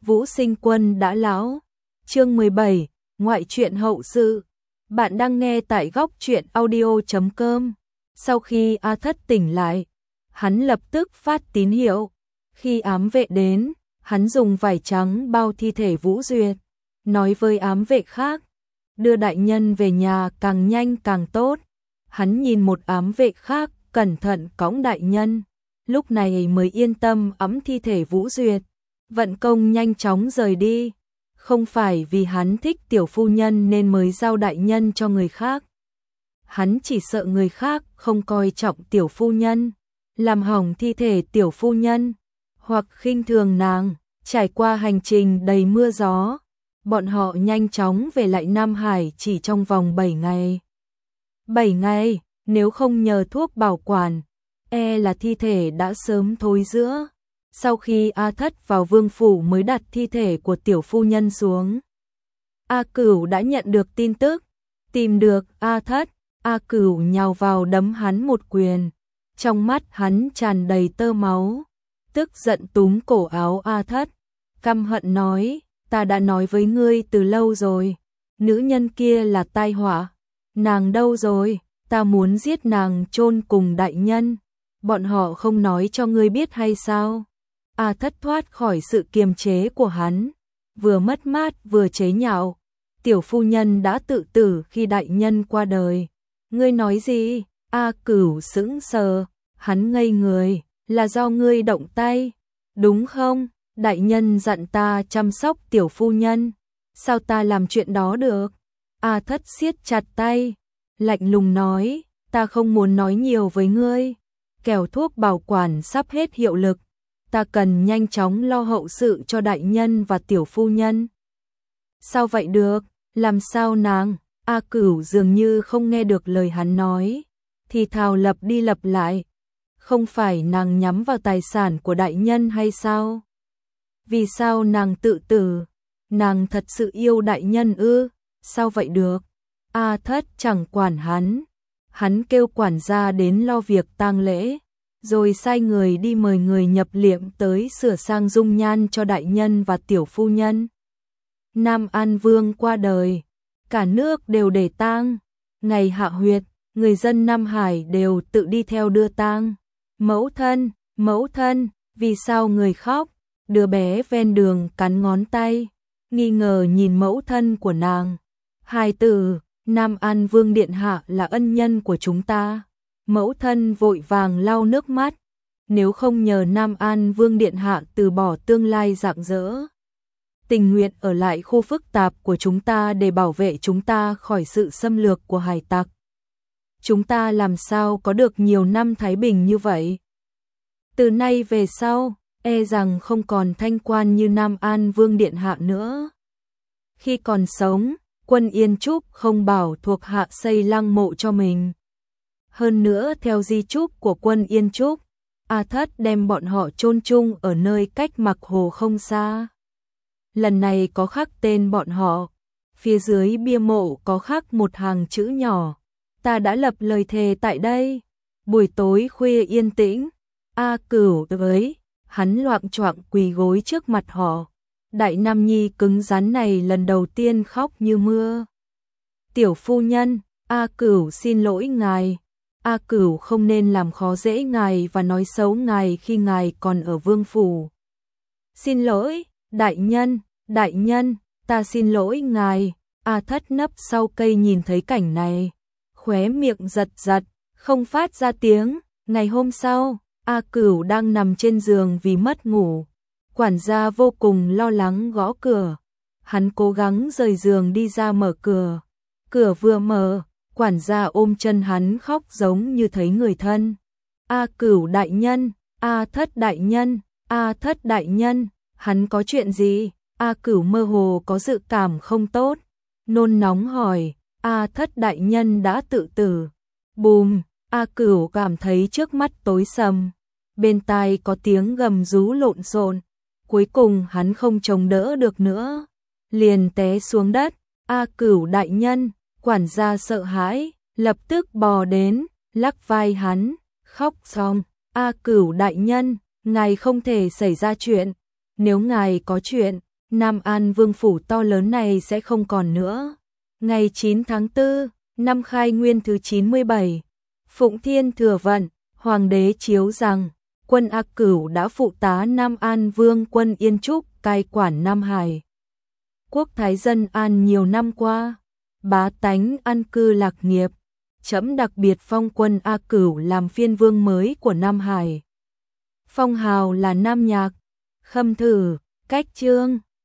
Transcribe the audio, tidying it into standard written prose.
Vũ Sinh Quân đã lão. Chương 17, ngoại truyện hậu sự. Bạn đang nghe tại góc truyện audio.com. Sau khi A Thất tỉnh lại, hắn lập tức phát tín hiệu. Khi ám vệ đến, hắn dùng vải trắng bao thi thể Vũ Duyệt, nói với ám vệ khác, đưa đại nhân về nhà càng nhanh càng tốt. Hắn nhìn một ám vệ khác cẩn thận cõng đại nhân, lúc này mới yên tâm ẵm thi thể Vũ Duyệt, vận công nhanh chóng rời đi. Không phải vì hắn thích tiểu phu nhân nên mới giao đại nhân cho người khác. Hắn chỉ sợ người khác không coi trọng tiểu phu nhân, làm hỏng thi thể tiểu phu nhân, hoặc khinh thường nàng. Trải qua hành trình đầy mưa gió, bọn họ nhanh chóng về lại Nam Hải chỉ trong vòng 7 ngày. 7 ngày, nếu không nhờ thuốc bảo quản, là thi thể đã sớm thối rữa. Sau khi A Thất vào vương phủ mới đặt thi thể của tiểu phu nhân xuống. A Cửu đã nhận được tin tức, tìm được A Thất, A Cửu nhào vào đấm hắn một quyền. Trong mắt hắn tràn đầy tơ máu, tức giận túm cổ áo A Thất, căm hận nói, ta đã nói với ngươi từ lâu rồi, nữ nhân kia là tai họa, nàng đâu rồi, ta muốn giết nàng chôn cùng đại nhân, bọn họ không nói cho ngươi biết hay sao? A Thất thoát khỏi sự kiềm chế của hắn, vừa mất mát vừa chế nhạo, tiểu phu nhân đã tự tử khi đại nhân qua đời. Ngươi nói gì? A Cửu sững sờ, hắn ngây người, là do ngươi động tay, đúng không? Đại nhân dặn ta chăm sóc tiểu phu nhân, sao ta làm chuyện đó được? A Thất siết chặt tay, lạnh lùng nói, ta không muốn nói nhiều với ngươi, kẻo thuốc bảo quản sắp hết hiệu lực, ta cần nhanh chóng lo hậu sự cho đại nhân và tiểu phu nhân. Sao vậy được, làm sao nàng? A Cửu dường như không nghe được lời hắn nói, thì thào lặp đi lặp lại, không phải nàng nhắm vào tài sản của đại nhân hay sao? Vì sao nàng tự tử? Nàng thật sự yêu đại nhân ư? Sao vậy được? A Thất chẳng quản hắn kêu quản gia đến lo việc tang lễ, rồi sai người đi mời người nhập liệm tới sửa sang dung nhan cho đại nhân và tiểu phu nhân. Nam An Vương qua đời, cả nước đều để tang, ngày hạ huyệt, người dân Nam Hải đều tự đi theo đưa tang. Mẫu thân, vì sao người khóc? Đứa bé ven đường cắn ngón tay, nghi ngờ nhìn mẫu thân của nàng. Hài tử, Nam An Vương điện hạ là ân nhân của chúng ta. Mẫu thân vội vàng lau nước mắt, nếu không nhờ Nam An Vương điện hạ từ bỏ tương lai rạng rỡ, tình nguyện ở lại khu phức tạp của chúng ta để bảo vệ chúng ta khỏi sự xâm lược của hải tặc, chúng ta làm sao có được nhiều năm thái bình như vậy? Từ nay về sau, rằng không còn thanh quan như Nam An Vương điện hạ nữa. Khi còn sống, Quân Yên Trúc không bảo thuộc hạ xây lăng mộ cho mình. Hơn nữa theo di chúc của Quân Yên Trúc, A Thất đem bọn họ chôn chung ở nơi cách Mặc Hồ không xa. Lần này có khắc tên bọn họ, phía dưới bia mộ có khắc một hàng chữ nhỏ, ta đã lập lời thề tại đây. Buổi tối khuya yên tĩnh, A Cửu với hắn loạng choạng quỳ gối trước mặt họ. Đại nam nhi cứng rắn này lần đầu tiên khóc như mưa. Tiểu phu nhân, A Cửu xin lỗi ngài. A Cửu không nên làm khó dễ ngài và nói xấu ngài khi ngài còn ở vương phủ. Xin lỗi, đại nhân, ta xin lỗi ngài. A Thất nấp sau cây nhìn thấy cảnh này, khóe miệng giật giật, không phát ra tiếng. Ngày hôm sau, A Cửu đang nằm trên giường vì mất ngủ. Quản gia vô cùng lo lắng gõ cửa. Hắn cố gắng rời giường đi ra mở cửa. Cửa vừa mở, quản gia ôm chân hắn khóc giống như thấy người thân. A Cửu đại nhân, A Thất đại nhân, A Thất đại nhân, hắn có chuyện gì? A Cửu mơ hồ có dự cảm không tốt, nôn nóng hỏi, A Thất đại nhân đã tự tử. Bùm, A Cửu cảm thấy trước mắt tối sầm, bên tai có tiếng gầm rú lộn xộn. Cuối cùng hắn không chống đỡ được nữa, liền té xuống đất. A Cửu đại nhân, quản gia sợ hãi, lập tức bò đến, lắc vai hắn, khóc xong. A Cửu đại nhân, ngài không thể xảy ra chuyện, nếu ngài có chuyện, Nam An Vương phủ to lớn này sẽ không còn nữa. Ngày 9 tháng 4, năm Khai Nguyên thứ 97, Phụng Thiên Thừa Vận, Hoàng đế chiếu rằng, quân A Cửu đã phụ tá Nam An Vương quân Yên Trúc cai quản Nam Hải. Quốc thái dân an nhiều năm qua, bá tánh an cư lạc nghiệp, trẫm đặc biệt phong quân A Cửu làm phiên vương mới của Nam Hải. Phong hào là Nam Nhạc, Khâm Thử, Cách Trương.